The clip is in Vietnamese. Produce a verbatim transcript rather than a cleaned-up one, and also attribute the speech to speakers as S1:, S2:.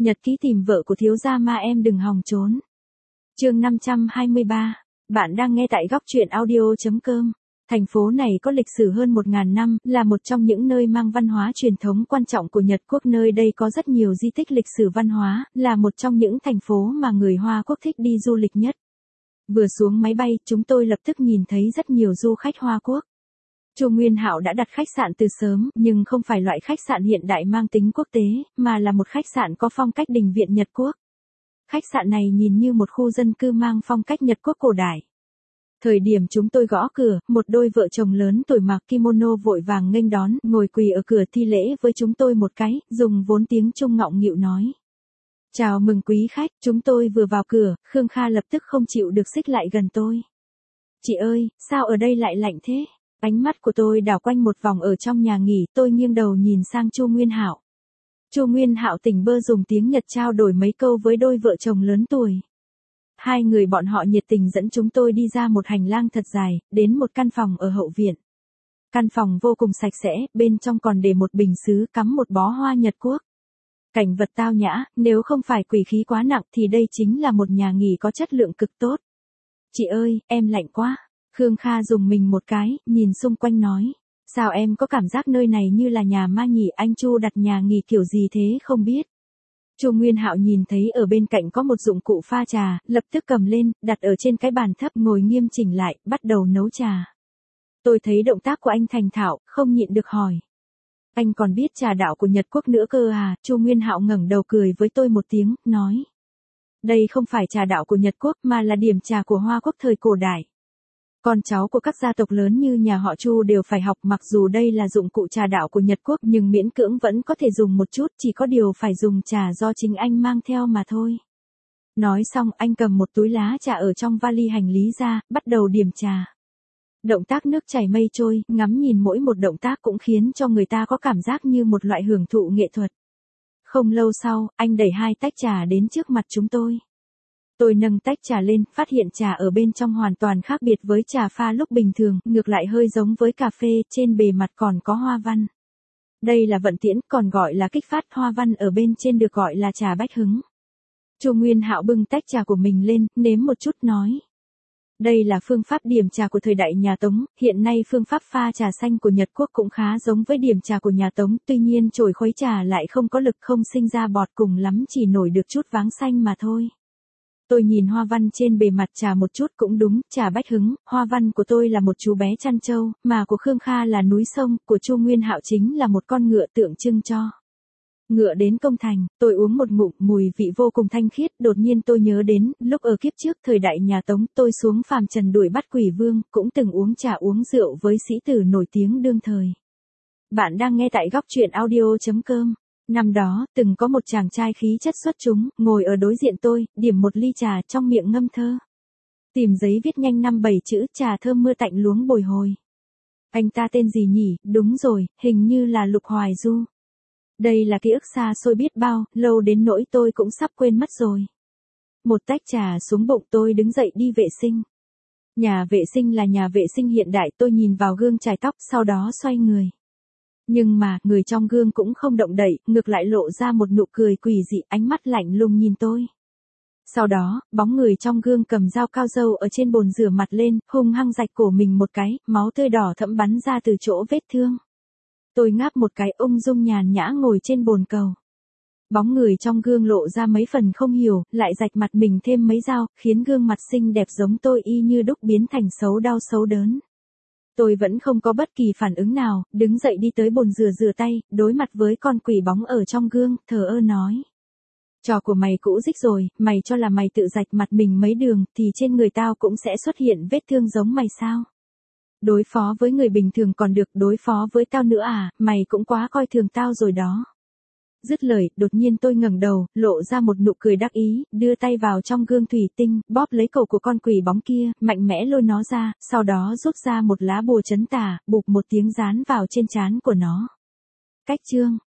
S1: Nhật ký tìm vợ của thiếu gia ma em đừng hòng trốn. Chương năm trăm hai mươi ba. Bạn đang nghe tại góc truyện audio chấm com. Thành phố này có lịch sử hơn một nghìn năm, là một trong những nơi mang văn hóa truyền thống quan trọng của Nhật Quốc. Nơi đây có rất nhiều di tích lịch sử văn hóa, là một trong những thành phố mà người Hoa Quốc thích đi du lịch nhất. Vừa xuống máy bay, chúng tôi lập tức nhìn thấy rất nhiều du khách Hoa Quốc. Chu Nguyên Hạo đã đặt khách sạn từ sớm, nhưng không phải loại khách sạn hiện đại mang tính quốc tế, mà là một khách sạn có phong cách đình viện Nhật Quốc. Khách sạn này nhìn như một khu dân cư mang phong cách Nhật Quốc cổ đại. Thời điểm chúng tôi gõ cửa, một đôi vợ chồng lớn tuổi mặc kimono vội vàng nghênh đón, ngồi quỳ ở cửa thi lễ với chúng tôi một cái, dùng vốn tiếng Trung ngọng nghịu nói. Chào mừng quý khách, chúng tôi vừa vào cửa, Khương Kha lập tức không chịu được xích lại gần tôi. Chị ơi, sao ở đây lại lạnh thế? Ánh mắt của tôi đảo quanh một vòng ở trong nhà nghỉ, tôi nghiêng đầu nhìn sang Chu Nguyên Hạo. Chu Nguyên Hạo tỉnh bơ dùng tiếng Nhật trao đổi mấy câu với đôi vợ chồng lớn tuổi. Hai người bọn họ nhiệt tình dẫn chúng tôi đi ra một hành lang thật dài, đến một căn phòng ở hậu viện. Căn phòng vô cùng sạch sẽ, bên trong còn để một bình sứ cắm một bó hoa Nhật Quốc. Cảnh vật tao nhã, nếu không phải quỷ khí quá nặng thì đây chính là một nhà nghỉ có chất lượng cực tốt. Chị ơi, em lạnh quá. Khương Kha dùng mình một cái, nhìn xung quanh nói. Sao em có cảm giác nơi này như là nhà ma nhỉ? Anh Chu đặt nhà nghỉ kiểu gì thế không biết. Chu Nguyên Hạo nhìn thấy ở bên cạnh có một dụng cụ pha trà, lập tức cầm lên, đặt ở trên cái bàn thấp, ngồi nghiêm chỉnh lại, bắt đầu nấu trà. Tôi thấy động tác của anh thành thạo, không nhịn được hỏi. Anh còn biết trà đạo của Nhật Quốc nữa cơ à? Chu Nguyên Hạo ngẩng đầu cười với tôi một tiếng, nói. Đây không phải trà đạo của Nhật Quốc mà là điểm trà của Hoa Quốc thời cổ đại. Con cháu của các gia tộc lớn như nhà họ Chu đều phải học, mặc dù đây là dụng cụ trà đạo của Nhật Quốc nhưng miễn cưỡng vẫn có thể dùng một chút, chỉ có điều phải dùng trà do chính anh mang theo mà thôi. Nói xong anh cầm một túi lá trà ở trong vali hành lý ra, bắt đầu điểm trà. Động tác nước chảy mây trôi, ngắm nhìn mỗi một động tác cũng khiến cho người ta có cảm giác như một loại hưởng thụ nghệ thuật. Không lâu sau, anh đẩy hai tách trà đến trước mặt chúng tôi. Tôi nâng tách trà lên, phát hiện trà ở bên trong hoàn toàn khác biệt với trà pha lúc bình thường, ngược lại hơi giống với cà phê, trên bề mặt còn có hoa văn. Đây là vận tiễn, còn gọi là kích phát, hoa văn ở bên trên được gọi là trà bách hứng. Chu Nguyên Hạo bưng tách trà của mình lên, nếm một chút nói. Đây là phương pháp điểm trà của thời đại nhà Tống, hiện nay phương pháp pha trà xanh của Nhật Quốc cũng khá giống với điểm trà của nhà Tống, tuy nhiên chổi khuấy trà lại không có lực, không sinh ra bọt, cùng lắm chỉ nổi được chút váng xanh mà thôi. Tôi nhìn hoa văn trên bề mặt trà một chút, cũng đúng, trà bách hứng, hoa văn của tôi là một chú bé chăn trâu, mà của Khương Kha là núi sông, của Chu Nguyên Hạo chính là một con ngựa tượng trưng cho ngựa đến công thành. Tôi uống một ngụm, mùi vị vô cùng thanh khiết, đột nhiên tôi nhớ đến, lúc ở kiếp trước thời đại nhà Tống, tôi xuống phàm trần đuổi bắt quỷ vương, cũng từng uống trà uống rượu với sĩ tử nổi tiếng đương thời. Bạn đang nghe tại góc truyện audio chấm com. Năm đó, từng có một chàng trai khí chất xuất chúng, ngồi ở đối diện tôi, điểm một ly trà, trong miệng ngâm thơ. Tìm giấy viết nhanh năm bảy chữ, trà thơm mưa tạnh luống bồi hồi. Anh ta tên gì nhỉ? Đúng rồi, hình như là Lục Hoài Du. Đây là ký ức xa xôi biết bao, lâu đến nỗi tôi cũng sắp quên mất rồi. Một tách trà xuống bụng, tôi đứng dậy đi vệ sinh. Nhà vệ sinh là nhà vệ sinh hiện đại, tôi nhìn vào gương chải tóc, sau đó xoay người. Nhưng mà, người trong gương cũng không động đậy, ngược lại lộ ra một nụ cười quỷ dị, ánh mắt lạnh lùng nhìn tôi. Sau đó, bóng người trong gương cầm dao cao râu ở trên bồn rửa mặt lên, hung hăng rạch cổ mình một cái, máu tươi đỏ thẫm bắn ra từ chỗ vết thương. Tôi ngáp một cái, ung dung nhàn nhã ngồi trên bồn cầu. Bóng người trong gương lộ ra mấy phần không hiểu, lại rạch mặt mình thêm mấy dao, khiến gương mặt xinh đẹp giống tôi y như đúc biến thành xấu đau xấu đớn. Tôi vẫn không có bất kỳ phản ứng nào, đứng dậy đi tới bồn rửa rửa tay, đối mặt với con quỷ bóng ở trong gương, thờ ơ nói. Trò của mày cũ dích rồi, mày cho là mày tự rạch mặt mình mấy đường, thì trên người tao cũng sẽ xuất hiện vết thương giống mày sao? Đối phó với người bình thường còn được, đối phó với tao nữa à, mày cũng quá coi thường tao rồi đó. Dứt lời, đột nhiên tôi ngẩng đầu, lộ ra một nụ cười đắc ý, đưa tay vào trong gương thủy tinh, bóp lấy cổ của con quỷ bóng kia, mạnh mẽ lôi nó ra, sau đó rút ra một lá bùa trấn tà, bụp một tiếng dán vào trên trán của nó. Cách chương.